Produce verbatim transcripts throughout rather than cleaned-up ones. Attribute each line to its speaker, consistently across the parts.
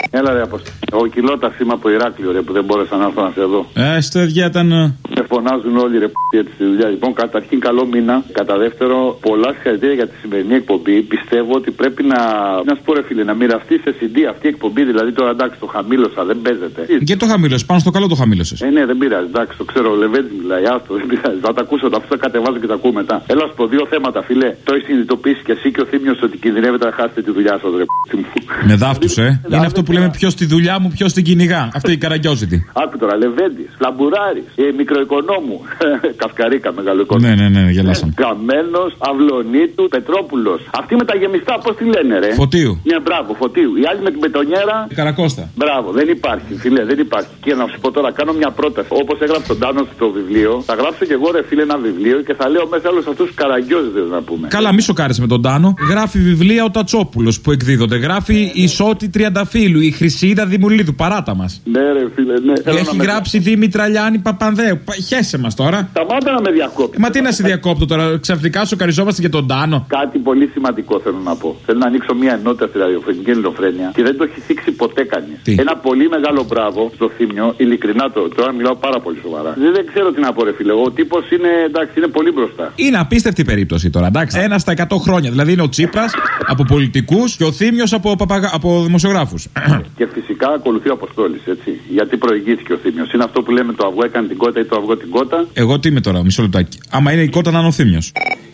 Speaker 1: Έλα ρε Αποστόλη. Εγώ Κιλώτας είμαι από Ηράκλειο ρε που δεν μπόρεσα να έρθω να σε δω.
Speaker 2: Ε, στο ίδια ήταν.
Speaker 1: Με φωνάζουν όλοι ρε p*** έτσι στη δουλειά. Λοιπόν, καταρχήν καλό μήνα. Κατά δεύτερο, πολλά συγχαρητήρια για τη σημερινή εκπομπή. Πιστεύω ότι πρέπει να. Να σου πω ρε φίλε, να μοιραστεί σε σι ντι αυτή η εκπομπή. Δηλαδή τώρα εντάξει, το χαμήλωσα, δεν παίζεται.
Speaker 2: Και το χαμήλωσε, πάνω στο καλό το χαμήλωσε.
Speaker 1: Ε, ναι, δεν πειράζει, εντάξει, το ξέρω, ο Λεβέντη μιλάει, άστο, δεν πειράζει. Θα τα ακούσω, αυτό θα κατεβάζω και τα ακούω μετά. Έλα σου πω δύο θέματα, φίλε. Το έχει συνειδητοποιήσει και εσύ και ο Θήμιος ότι κινδυνεύετε να χάσετε τη δουλειά σα, ρε p*** μου.
Speaker 2: Με δάφτου, ε. Είναι αυτό που λέμε ποιο στη δουλειά μου, ποιο την κυνηγά. Αυτό η καραγκιόζητη.
Speaker 1: Άκου τώρα, Λεβέντη, Λαμπουράρη, ε, μικροοικονόμου. Καυκαρίκα, μεγαλοοικονόμου.
Speaker 2: Ναι, ναι, ναι, γελάσαμε.
Speaker 1: Καμένο, Αυλονίτου, Πετρόπουλο. Αυτή με τα γεμιστά, πώ τη λένε, ρε.
Speaker 2: Φωτίου.
Speaker 1: Ναι, μπράβο, Φωτίου. Η άλλη με την πετονιέρα.
Speaker 2: Καρακώστα.
Speaker 1: Μπράβο, δεν υπάρχει, φίλε, δεν υπάρχει. Και να σου πω τώρα, κάνω μια πρόταση. Όπω έγραψε τον Τάνο στο βιβλίο, θα γράψω και εγώ, ρε φίλε, ένα βιβλίο και θα λέω μέσα όλου αυτού του καραγκιόζηδε να πούμε. Καλά,
Speaker 2: μη σοκάρεσαι με τον Τάνο. Γράφει βιβλία ο Τατσόπουλο που εκδίδονται. Γράφει η Σώτη Τριανταφύλου, η Χρυσίδα Δημουλίδου. Παράτα μα.
Speaker 1: Ναι, ρε φίλε, ναι.
Speaker 2: Έχει γράψει Δήμητρα Λιάννη Παπανδέου. Χέσε μα τώρα.
Speaker 1: Σταμάτα να με διακόπτει.
Speaker 2: Ε, μα τι να σε διακόπτω τώρα, ξαφνικά σοκαριζόμαστε για τον Τάνο.
Speaker 1: Κάτι πολύ σημαντικό θέλω να πω. Θέλω να ανοίξω μια ενότητα στη ραδιοφωνική ελληνοφρένεια και δεν το έχει θίξει ποτέ κανεί. Ένα πολύ μεγάλο μπράβο στο Θήμιο, ειλικρινά το, τώρα μιλάω πάρα πολύ σοβαρά. Δεν, δεν ξέρω τι να πω, ρε φίλε. Ο τύπος είναι, εντάξει, είναι πολύ μπροστά.
Speaker 2: Είναι απίστευτη περίπτωση τώρα, εντάξει. Ένα στα εκατό χρόνια. Δηλαδή είναι ο Τσίπρας από πολιτικούς και ο Θήμιος από, παπαγα... από δημοσιογράφους.
Speaker 1: Και φυσικά ακολουθεί ο Αποστόλης, έτσι. Γιατί προηγήθηκε ο Θήμιος. Είναι αυτό που λέμε το αυγό έκανε την κότα ή το αυγό την κότα.
Speaker 2: Εγώ τι είμαι τώρα, μισό λεπτάκι. Άμα είναι η κότα να είναι ο Θήμιος.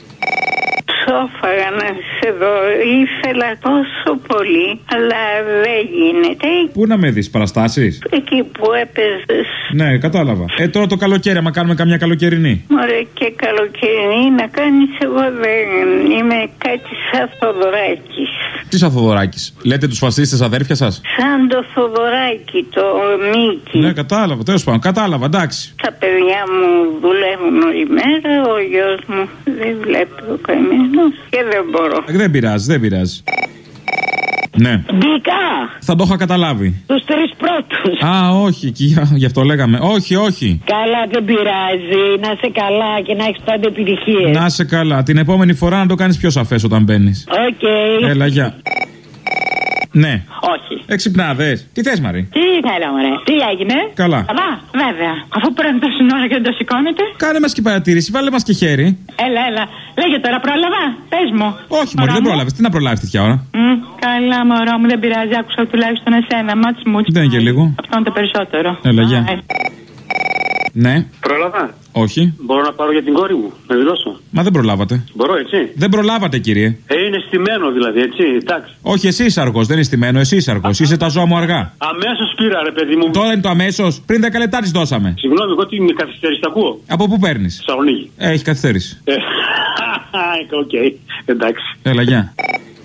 Speaker 3: Ψόφαγα να σε δω. Ήθελα τόσο πολύ, αλλά δεν γίνεται.
Speaker 2: Πού να με δεις, παραστάσεις?
Speaker 3: Εκεί που έπαιζες.
Speaker 2: Ναι, κατάλαβα. Ε, τώρα το καλοκαίρι, άμα κάνουμε καμιά καλοκαιρινή.
Speaker 3: Μωρέ, και καλοκαιρινή να κάνεις, εγώ δεν είμαι κάτι σαν Θοδωράκης.
Speaker 2: Τι σαν Θοδωράκης? Λέτε τους φασίστες αδέρφια σας?
Speaker 3: Σαν το Θοδωράκη, το Μίκη.
Speaker 2: Ναι, κατάλαβα, τέλος πάντων, κατάλαβα, εντάξει.
Speaker 3: Τα παιδιά μου δουλεύουν όλη μέρα, ο γιος μου δεν βλέπει ο καημένος και δεν μπορώ.
Speaker 2: Δεν πειράζει, δεν πειράζει. Ναι.
Speaker 4: Μπήκα!
Speaker 2: Θα το είχα καταλάβει.
Speaker 4: Τους τρεις πρώτους.
Speaker 2: Α, όχι, και γι' αυτό λέγαμε. Όχι, όχι.
Speaker 4: Καλά, δεν πειράζει. Να είσαι καλά και να έχεις πάντα επιτυχίες.
Speaker 2: Να είσαι καλά. Την επόμενη φορά να το κάνεις πιο σαφές όταν μπαίνεις.
Speaker 4: Οκ. Okay.
Speaker 2: Έλα, γεια. Ναι.
Speaker 4: Όχι.
Speaker 2: Εξυπνάδες. Τι θες, Μαρή?
Speaker 4: Τι θέλω, μωρέ. Τι έγινε?
Speaker 2: Καλά.
Speaker 4: Καλά, βέβαια. Αφού πρέπει τόση ώρα και δεν το σηκώνετε.
Speaker 2: Κάνε μας και παρατήρηση, βάλε μας και χέρι.
Speaker 4: Έλα, έλα. Λέγε τώρα, πρόλαβα. Πες μου.
Speaker 2: Όχι, Μωρή, δεν πρόλαβες. Τι να προλάβεις τέτοια ώρα?
Speaker 4: Mm, καλά, μωρό μου, δεν πειράζει. Άκουσα τουλάχιστον εσένα. Μάτς μου.
Speaker 2: Δεν είναι και λίγο.
Speaker 4: Αυτό είναι το περισσότερο.
Speaker 2: Έλα, γεια. Ναι.
Speaker 1: Πρόλαβα.
Speaker 2: Όχι.
Speaker 1: Μπορώ να πάρω για την κόρη μου, να τη δώσω.
Speaker 2: Μα δεν προλάβατε.
Speaker 1: Μπορώ, έτσι.
Speaker 2: Δεν προλάβατε, κύριε.
Speaker 1: Ε, είναι στημένο δηλαδή, έτσι. Εντάξει.
Speaker 2: Όχι, εσύ είσαι αργός, δεν είναι στημένο, εσύ είσαι αργός. Είσαι τα ζώα μου αργά.
Speaker 1: Αμέσως πήρα, ρε παιδί μου.
Speaker 2: Τώρα είναι το αμέσως. Πριν δέκα λεπτά τη δώσαμε.
Speaker 1: Συγγνώμη, εγώ τι με καθυστέρηση τα ακούω.
Speaker 2: Από πού παίρνεις?
Speaker 1: Θεσσαλονίκη.
Speaker 2: Ε, έχει καθυστέρηση.
Speaker 1: Ε, οκ, okay. Εντάξει.
Speaker 2: Έλα, γεια.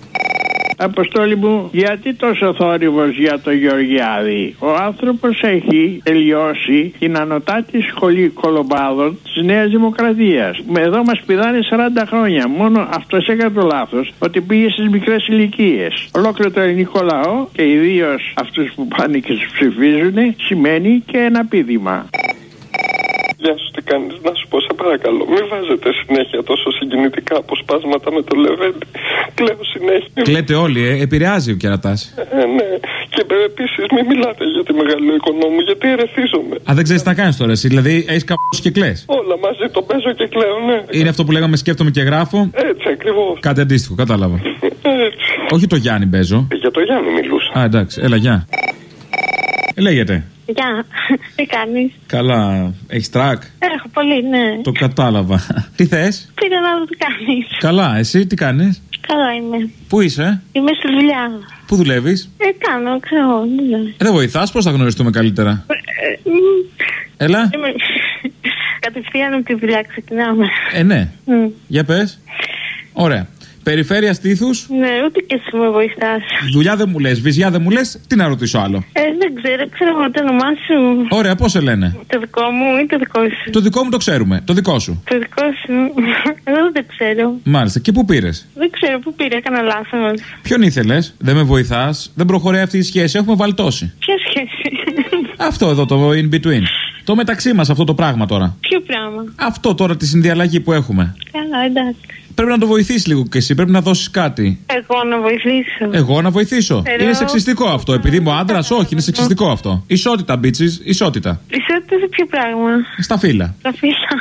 Speaker 5: Αποστόλη μου, γιατί τόσο θόρυβος για το Γεωργιάδη? Ο άνθρωπος έχει τελειώσει την ανωτάτη σχολή κολομπάδων της Νέας Δημοκρατίας. Εδώ μας πηδάνε σαράντα χρόνια. Μόνο αυτός έκανε το λάθος ότι πήγε στις μικρές ηλικίες. Ολόκληρο το ελληνικό λαό και ιδίως αυτούς που πάνε και τους ψηφίζουν σημαίνει και ένα πήδημα.
Speaker 6: Γεια σου, τι κάνεις? Να σου πω, σε παρακαλώ, μην βάζετε συνέχεια τόσο συγκινητικά αποσπάσματα με το Λεβέντη. Κλαίω συνέχεια.
Speaker 2: Κλαίτε όλοι, ε. Επηρεάζει ο κερατάς.
Speaker 6: Ε, ναι. Και επίσης μην μιλάτε για τη μεγάλη οικονόμου, γιατί ερεθίζομαι.
Speaker 2: Α, δεν ξέρεις τι να κάνεις τώρα εσύ. Δηλαδή έχεις καπώσει και κλαις.
Speaker 6: Όλα μαζί το παίζω και κλαίω, ναι.
Speaker 2: Είναι αυτό που λέγαμε σκέφτομαι και γράφω.
Speaker 6: Έτσι ακριβώς.
Speaker 2: Κάτι αντίστοιχο, κατάλαβα.
Speaker 6: Έτσι.
Speaker 2: Όχι το Γιάννη παίζω.
Speaker 6: Για το Γιάννη μιλούσα.
Speaker 2: Α, εντάξει, έλα, γεια. Ε, λέγεται.
Speaker 7: Γεια, τι κάνεις?
Speaker 2: Καλά, έχεις τρακ?
Speaker 7: Έχω πολύ, ναι.
Speaker 2: Το κατάλαβα. Τι θες?
Speaker 7: Πήρα να δω τι κάνεις.
Speaker 2: Καλά, εσύ τι κάνεις?
Speaker 7: Καλά είμαι.
Speaker 2: Πού είσαι?
Speaker 7: Είμαι στη δουλειά.
Speaker 2: Πού δουλεύεις?
Speaker 7: Ε, κάνω, ξέρω, ναι.
Speaker 2: Ε, δεν βοηθάς, πώς θα γνωριστούμε καλύτερα?
Speaker 7: Ε,
Speaker 2: Έλα.
Speaker 7: Είμαι... Κατευθείαν από τη δουλειά ξεκινάμε.
Speaker 2: Ε, ναι.
Speaker 7: Mm.
Speaker 2: Για πες. Ωραία. Περιφέρεια Στήθους.
Speaker 7: Ναι, ούτε και εσύ με βοηθάς.
Speaker 2: Δουλειά δεν μου λες, βυζιά δεν μου λες, τι να ρωτήσω άλλο?
Speaker 7: Ε, δεν ξέρω, ξέρω το όνομά σου.
Speaker 2: Ωραία, πώς σε λένε?
Speaker 7: Το δικό μου ή το δικό σου?
Speaker 2: Το δικό μου το ξέρουμε, το δικό σου.
Speaker 7: Το δικό σου, εγώ δεν ξέρω.
Speaker 2: Μάλιστα, και πού πήρες?
Speaker 7: Δεν ξέρω πού πήρε, έκανα λάθος.
Speaker 2: Ποιον ήθελες? Δεν με βοηθάς, δεν προχωράει αυτή η σχέση, έχουμε βαλτώσει.
Speaker 7: Ποια σχέση?
Speaker 2: Αυτό εδώ το in between. Το μεταξύ μας αυτό το πράγμα τώρα.
Speaker 7: Ποιο πράγμα?
Speaker 2: Αυτό τώρα τη συνδιαλλαγή που έχουμε.
Speaker 7: Καλά, εντάξει.
Speaker 2: Πρέπει να το βοηθήσει λίγο και εσύ, πρέπει να δώσει κάτι.
Speaker 7: Εγώ να βοηθήσω.
Speaker 2: Εγώ να βοηθήσω.
Speaker 7: Pero...
Speaker 2: Είναι σεξιστικό αυτό. Επειδή είμαι άντρα, όχι, είναι σεξιστικό αυτό. Ισότητα, bitches, ισότητα.
Speaker 7: Ισότητα σε ποιο πράγμα?
Speaker 2: Στα φύλλα.
Speaker 7: Στα φύλλα.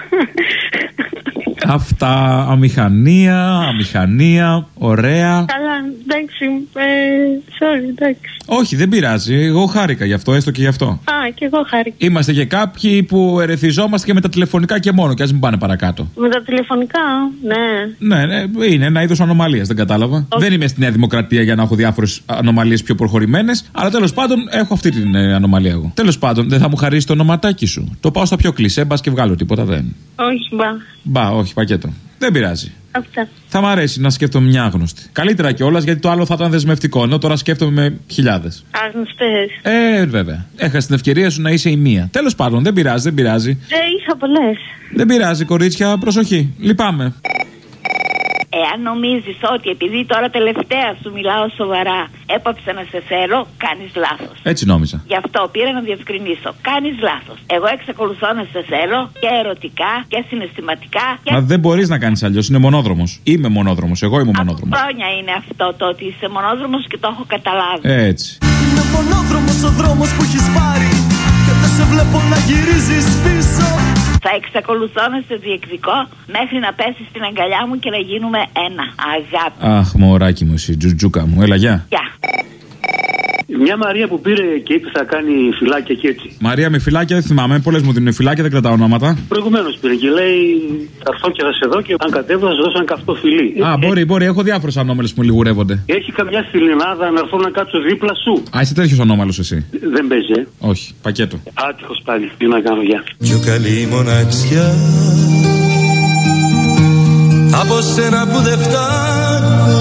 Speaker 2: Αυτά, αμηχανία, αμηχανία, ωραία.
Speaker 7: Καλά, εντάξει, ε, sorry, εντάξει.
Speaker 2: Όχι, δεν πειράζει, εγώ χάρηκα γι' αυτό, έστω και γι' αυτό.
Speaker 7: Α, και εγώ χάρηκα.
Speaker 2: Είμαστε και κάποιοι που ερεθιζόμαστε και με τα τηλεφωνικά και μόνο, και ας μην πάνε παρακάτω.
Speaker 7: Με τα τηλεφωνικά, ναι.
Speaker 2: Ναι, ναι, είναι ένα είδος ανομαλίας, δεν κατάλαβα. Όχι. Δεν είμαι στη Νέα Δημοκρατία για να έχω διάφορες ανομαλίες πιο προχωρημένες, αλλά τέλος πάντων έχω αυτή την ε, ανομαλία εγώ. Τέλος πάντων, δεν θα μου χαρίσει το ονοματάκι σου. Το πάω στα πιο κλισέ, μπας και βγάλω τίποτα, δεν.
Speaker 7: Όχι, μπα.
Speaker 2: Μπα, όχι, πακέτο. Δεν πειράζει.
Speaker 7: Αυτά.
Speaker 2: Θα μ' αρέσει να σκέφτομαι μια άγνωστη. Καλύτερα κιόλας, γιατί το άλλο θα ήταν δεσμευτικό. Ενώ τώρα σκέφτομαι με χιλιάδες.
Speaker 7: Άγνωστες.
Speaker 2: Ε, βέβαια. Έχασε την ευκαιρία σου να είσαι η μία. Τέλος πάντων, δεν πειράζει, δεν πειράζει.
Speaker 7: Ε, είχα πολλές.
Speaker 2: Δεν πειράζει, κορίτσια, προσοχή. Λυπάμαι.
Speaker 8: Εάν νομίζεις ότι επειδή τώρα τελευταία σου μιλάω σοβαρά έπαψα να σε θέλω, κάνεις λάθος.
Speaker 2: Έτσι νόμιζα.
Speaker 8: Γι' αυτό πήρα να διευκρινίσω. Κάνεις λάθος. Εγώ εξακολουθώ να σε θέλω και ερωτικά και συναισθηματικά. Και...
Speaker 2: Μα δεν μπορείς να κάνεις αλλιώς. Είναι μονόδρομος. Είμαι μονόδρομος. Εγώ είμαι μονόδρομος.
Speaker 8: Από χρόνια είναι αυτό το ότι είσαι μονόδρομος και το έχω καταλάβει.
Speaker 2: Έτσι.
Speaker 9: Είναι μονόδρομος ο δρόμος που έχεις πάρει και δεν σε βλέπω να γυρίζεις πίσω.
Speaker 8: Θα εξακολουθώ να σε διεκδικώ μέχρι να πέσεις στην αγκαλιά μου και να γίνουμε ένα. Αγάπη.
Speaker 2: Αχ, μωράκι μου εσύ, τζουτζούκα μου. Έλα, γεια.
Speaker 8: Γεια.
Speaker 10: Μια Μαρία που πήρε και είπε θα κάνει φυλάκια και έτσι.
Speaker 2: Μαρία με φυλάκια δεν θυμάμαι. Πολλές μου δίνουν φυλάκια, δεν κρατάω ονόματα.
Speaker 10: Προηγουμένως πήρε και λέει θα έρθω και θα σε δω και αν κατέβω θα σου δώσω ένα καυτό φιλί.
Speaker 2: Α, ε, μπορεί, μπορεί. Έχω διάφορους ανώμαλους που λιγουρεύονται.
Speaker 10: Έχει καμιά φιλινάδα να έρθω να κάτσω δίπλα σου.
Speaker 2: Α, είσαι τέτοιος ανώμαλος εσύ.
Speaker 10: Δεν παίζει, ε.
Speaker 2: Όχι, πακέτο.
Speaker 10: Άτυχος πάλι. Τι να κάνω, γεια.
Speaker 9: Πιο καλή μοναξιά από σένα που δεν φτάνω.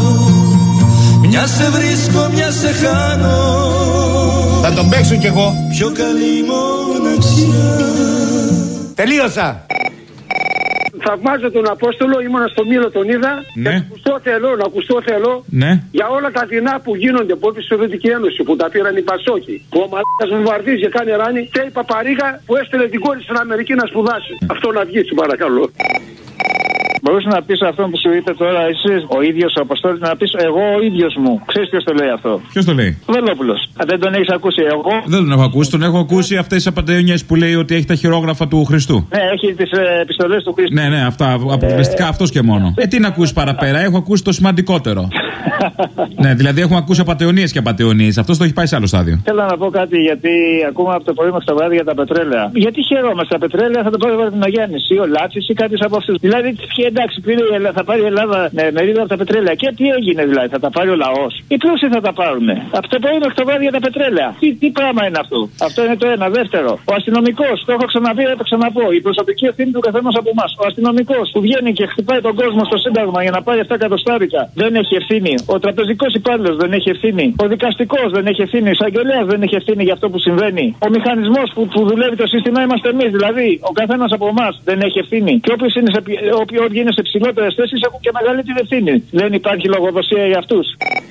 Speaker 9: Μια σε βρίσκω, μια σε χάνω.
Speaker 11: Θα τον παίξω κι εγώ.
Speaker 9: Πιο καλή μοναξιά.
Speaker 11: Τελείωσα.
Speaker 12: Θαυμάζω τον Απόστολο, ήμουνα στο Μήλο, τον είδα.
Speaker 2: Ναι.
Speaker 12: Και να ακουστώ θέλω, να ακουστώ θέλω.
Speaker 2: Ναι.
Speaker 12: Για όλα τα δεινά που γίνονται από τη Σοβιετική Ένωση που τα πήραν οι Πασόκοι. Που ο μαλάκας βομβαρδίζει και κάνει ράνι. Και η Παπαρίγα που έστελε την κόρη στην Αμερική να σπουδάσει. Ναι. Αυτό να βγει, σου παρακαλώ.
Speaker 13: Μπορούσε να πει αυτό που σου είπε τώρα εσύ, ο ίδιος ο Αποστόλης, να πει εγώ ο ίδιος μου. Ξέρεις ποιος το λέει αυτό?
Speaker 2: Ποιος το λέει?
Speaker 13: Ο Βελόπουλος. Αν δεν τον έχεις ακούσει, εγώ.
Speaker 2: Δεν τον έχω ακούσει. Τον έχω ακούσει αυτές τις απαντεωνιές που λέει ότι έχει τα χειρόγραφα του Χριστού.
Speaker 13: Ναι, έχει τις ε, επιστολές του Χριστού.
Speaker 2: Ναι, ναι, αυτά. Αποκλειστικά ε... αυτός και μόνο. Ε, τι να ακούσει παραπέρα, έχω ακούσει το σημαντικότερο. Ναι, δηλαδή έχουμε ακούσει απατεωνίες και απατεωνίες. Αυτό το έχει πάει σε άλλο στάδιο.
Speaker 13: Θέλω να πω κάτι γιατί ακούμε από το πρωί μέχρι το βράδυ για τα πετρέλαια. Γιατί χαιρόμαστε τα πετρέλαια, θα το πάρει ο Βαρδινογιάννης ή ο Λάτσης ή κάποιος από αυτούς. Δηλαδή, εντάξει, πήρε, θα πάρει η Ελλάδα με μερίδα από τα πετρέλαια. Και τι έγινε δηλαδή, θα τα πάρει ο λαός. Οι πλούσιοι θα τα πάρουν. Από το πρωί μέχρι το βράδυ για τα πετρέλαια. Τι, τι πράγμα είναι αυτό? Αυτό είναι το ένα. Δεύτερο, ο αστυνομικός, το έχω ξαναπεί, θα το ξαναπώ. Η προσωπική ευθύνη του καθενός από εμάς. Ο αστυνομικός που βγαίνει και χτυπάει τον κόσμο στο Σύνταγμα για να πάρει αυτά εκατοστάρικα δεν έχει ευθύνη. Ο τραπεζικός υπάλληλος δεν έχει ευθύνη. Ο δικαστικός δεν έχει ευθύνη. Ο εισαγγελέας δεν έχει ευθύνη για αυτό που συμβαίνει. Ο μηχανισμός που, που δουλεύει το σύστημα είμαστε εμείς. Δηλαδή, ο καθένας από εμάς δεν έχει ευθύνη. Και όποιος είναι σε, είναι σε ψηλότερες θέσεις έχουν και μεγαλύτερη ευθύνη. Δεν υπάρχει λογοδοσία για αυτούς.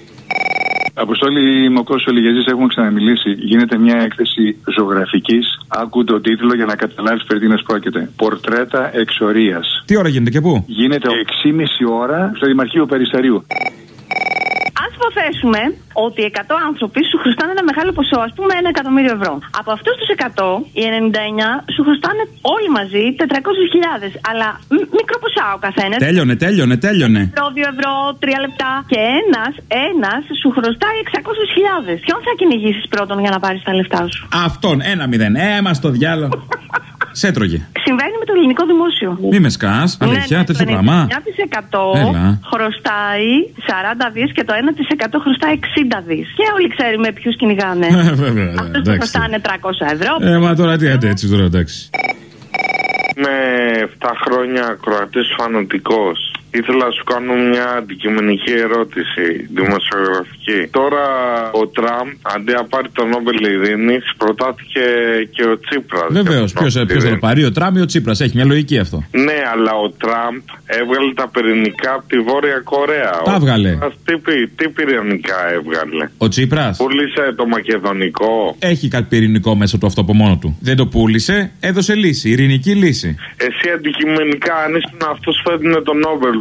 Speaker 14: Αποστόλη Μοκρός Ολιγεζής, έχουμε ξαναμιλήσει. Γίνεται μια έκθεση ζωγραφικής. Άκου τον τίτλο για να καταλάβεις περί τίνος πρόκειται. Πορτρέτα εξορίας.
Speaker 2: Τι ώρα γίνεται και πού?
Speaker 14: Γίνεται έξι και μισή ώρα στο Δημαρχείο Περισταρίου.
Speaker 15: Ας υποθέσουμε ότι εκατό άνθρωποι σου χρωστάνε ένα μεγάλο ποσό, ας πούμε ένα εκατομμύριο ευρώ. Από αυτούς τους εκατό, οι ενενήντα εννιά σου χρωστάνε όλοι μαζί τετρακόσιες χιλιάδες. Αλλά μ- μικρό ποσά ο καθένας.
Speaker 2: Τέλειωνε, τέλειωνε, τέλειωνε.
Speaker 15: Ευρώ, δύο ευρώ, τρία λεπτά. Και ένας, ένας σου χρωστάει εξακόσιες χιλιάδες. Ποιον θα κυνηγήσεις πρώτον για να πάρεις τα λεφτά σου?
Speaker 2: Αυτόν, ένα μηδέν. Έμα στο διάλογο. Σε έτρωγε.
Speaker 15: Συμβαίνει με το ελληνικό δημόσιο.
Speaker 2: Μη με σκάς, αλήθεια, ναι, τέτοιο πράγμα.
Speaker 15: Το ενενήντα εννιά τοις εκατό χρωστάει σαράντα δις και το ένα τοις εκατό χρωστάει εξήντα δις. Και όλοι ξέρουμε ποιους κυνηγάνε. Αυτούς που χρωστάνε τριακόσια ευρώ.
Speaker 2: Ε, μα τώρα τι άντε έτσι τώρα, εντάξει.
Speaker 16: Με επτά χρόνια ακροατής φανατικός. Ήθελα να σου κάνω μια αντικειμενική ερώτηση, δημοσιογραφική. Τώρα ο Τραμπ, αντί να πάρει τον Νόμπελ Ειρήνης, προτάθηκε και ο Τσίπρας.
Speaker 2: Βεβαίως, ποιος θα το πάρει, ο Τραμπ ή ο Τσίπρας? Έχει μια λογική αυτό.
Speaker 16: Ναι, αλλά ο Τραμπ έβγαλε τα πυρηνικά από τη Βόρεια Κορέα.
Speaker 2: Τα έβγαλε.
Speaker 16: Τι, τι πυρηνικά έβγαλε?
Speaker 2: Ο Τσίπρας
Speaker 16: πούλησε το μακεδονικό.
Speaker 2: Έχει κάτι πυρηνικό μέσα του αυτό από μόνο του. Δεν το πούλησε, έδωσε λύση, ειρηνική λύση.
Speaker 16: Εσύ αντικειμενικά, αν ήσουν αυτός που έδινε τον Νόμπελ,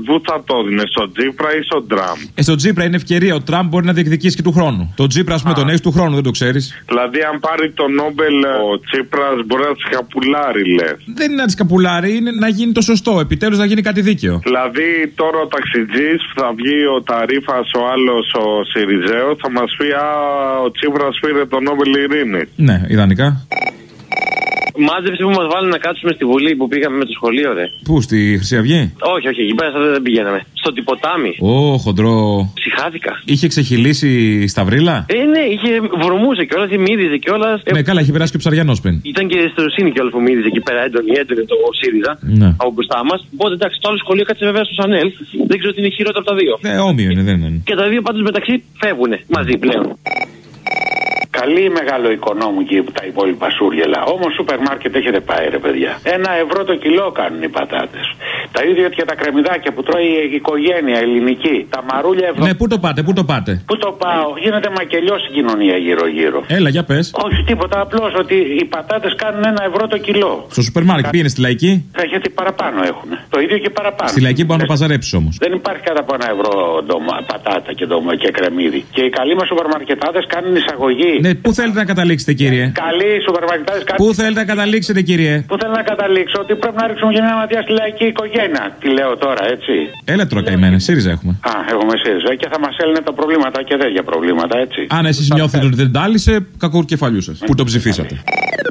Speaker 16: πού θα το δίνει, στον Τσίπρα ή στον Τραμπ?
Speaker 2: Ε, στον Τσίπρα είναι ευκαιρία. Ο Τραμπ μπορεί να διεκδικήσει και του χρόνου. Τον Τσίπρα, α πούμε, τον έχει του χρόνου, δεν το ξέρει.
Speaker 16: Δηλαδή, αν πάρει το Νόμπελ ο Τσίπρα, μπορεί να τη καπουλάρει, λε.
Speaker 2: Δεν είναι να τη καπουλάρει, είναι να γίνει το σωστό. Επιτέλους να γίνει κάτι δίκαιο.
Speaker 16: Δηλαδή, τώρα ο ταξιτζή θα βγει ο Ταρίφα, ο άλλο ο Σιριζέο, θα μα πει α, ο Τσίπρα πήρε το Νόμπελ Ειρήνη.
Speaker 2: Ναι, ιδανικά.
Speaker 17: Μάζεψε που μας βάλουν να κάτσουμε στη Βουλή που πήγαμε με το σχολείο, ρε.
Speaker 2: Πού, στη Χρυσή Αυγή?
Speaker 17: Όχι, όχι, εκεί πέρα δεν πηγαίναμε. Στο Τυποτάμι.
Speaker 2: Ω, χοντρό.
Speaker 17: Ψυχάθηκα.
Speaker 2: Είχε ξεχυλήσει στα βρύλα?
Speaker 17: Ε, ναι, είχε βρωμούσε κιόλας, μύριζε κιόλας.
Speaker 2: Ναι, καλά, είχε περάσει και ο Ψαριανός πριν.
Speaker 17: Ήταν και στο Ρωσίνη κιόλας που μύριζε εκεί πέρα, έντονη, έντονη το ΣΥΡΙΖΑ.
Speaker 2: Ναι.
Speaker 17: Από μπροστά μας. Οπότε εντάξει, το άλλο σχολείο κάτσε βέβαια στο Σανέλ. Δεν ξέρω τι είναι χειρότερο από τα δύο.
Speaker 2: Ναι, όμοιο είναι, δεν είναι.
Speaker 17: Και τα δύο πάντως μεταξύ φεύγουν μαζί πλέον.
Speaker 18: Καλή μεγάλο οικονόμου και τα υπόλοιπα σούργελα. Όμως σούπερ μάρκετ έχετε πάει, ρε παιδιά. Ένα ευρώ το κιλό κάνουν οι πατάτες. Τα ίδια και τα κρεμμυδάκια που τρώει η οικογένεια ελληνική. Τα μαρούλια ευρώ.
Speaker 2: Ναι, πού το πάτε, πού το πάτε.
Speaker 18: Πού το πάω, γίνεται μακελιό στην κοινωνία γύρω-γύρω.
Speaker 2: Έλα, για πες.
Speaker 18: Όχι τίποτα, απλώς ότι οι πατάτες κάνουν ένα ευρώ το κιλό.
Speaker 2: Στο σούπερ μάρκετ πήγαινε στη Λαϊκή.
Speaker 18: Γιατί παραπάνω έχουν. Το ίδιο και παραπάνω.
Speaker 2: Στη Λαϊκή μπορεί να παζαρέψει όμως.
Speaker 18: Δεν υπάρχει κάτω από ένα ευρώ ντομα, πατάτα και, ντομα, και κρεμμύδι. Και οι καλοί μας σούπερ μαρκετάδες κάνουν εισαγωγή.
Speaker 2: Ναι, πού θέλετε να καταλήξετε, κύριε.
Speaker 18: Καλοί σούπερ μαρκετάδες κάνουν.
Speaker 2: Πού θέλετε να καταλήξετε, κύριε.
Speaker 18: Πού θέλω να καταλήξω, ότι πρέπει να ρίξουμε και μια ματιά στη λαϊκή οικογένεια. Τι λέω τώρα, έτσι.
Speaker 2: Έλα τώρα καημένε, ΣΥΡΙΖΑ έχουμε.
Speaker 18: Α, έχουμε ΣΥΡΙΖΑ και θα μας έλυνε τα προβλήματα και τέτοια προβλήματα, έτσι.
Speaker 2: Αν εσείς νιώθετε ότι δεν τάλισε, κακού κεφαλιού σας. Που το ψηφίσατε.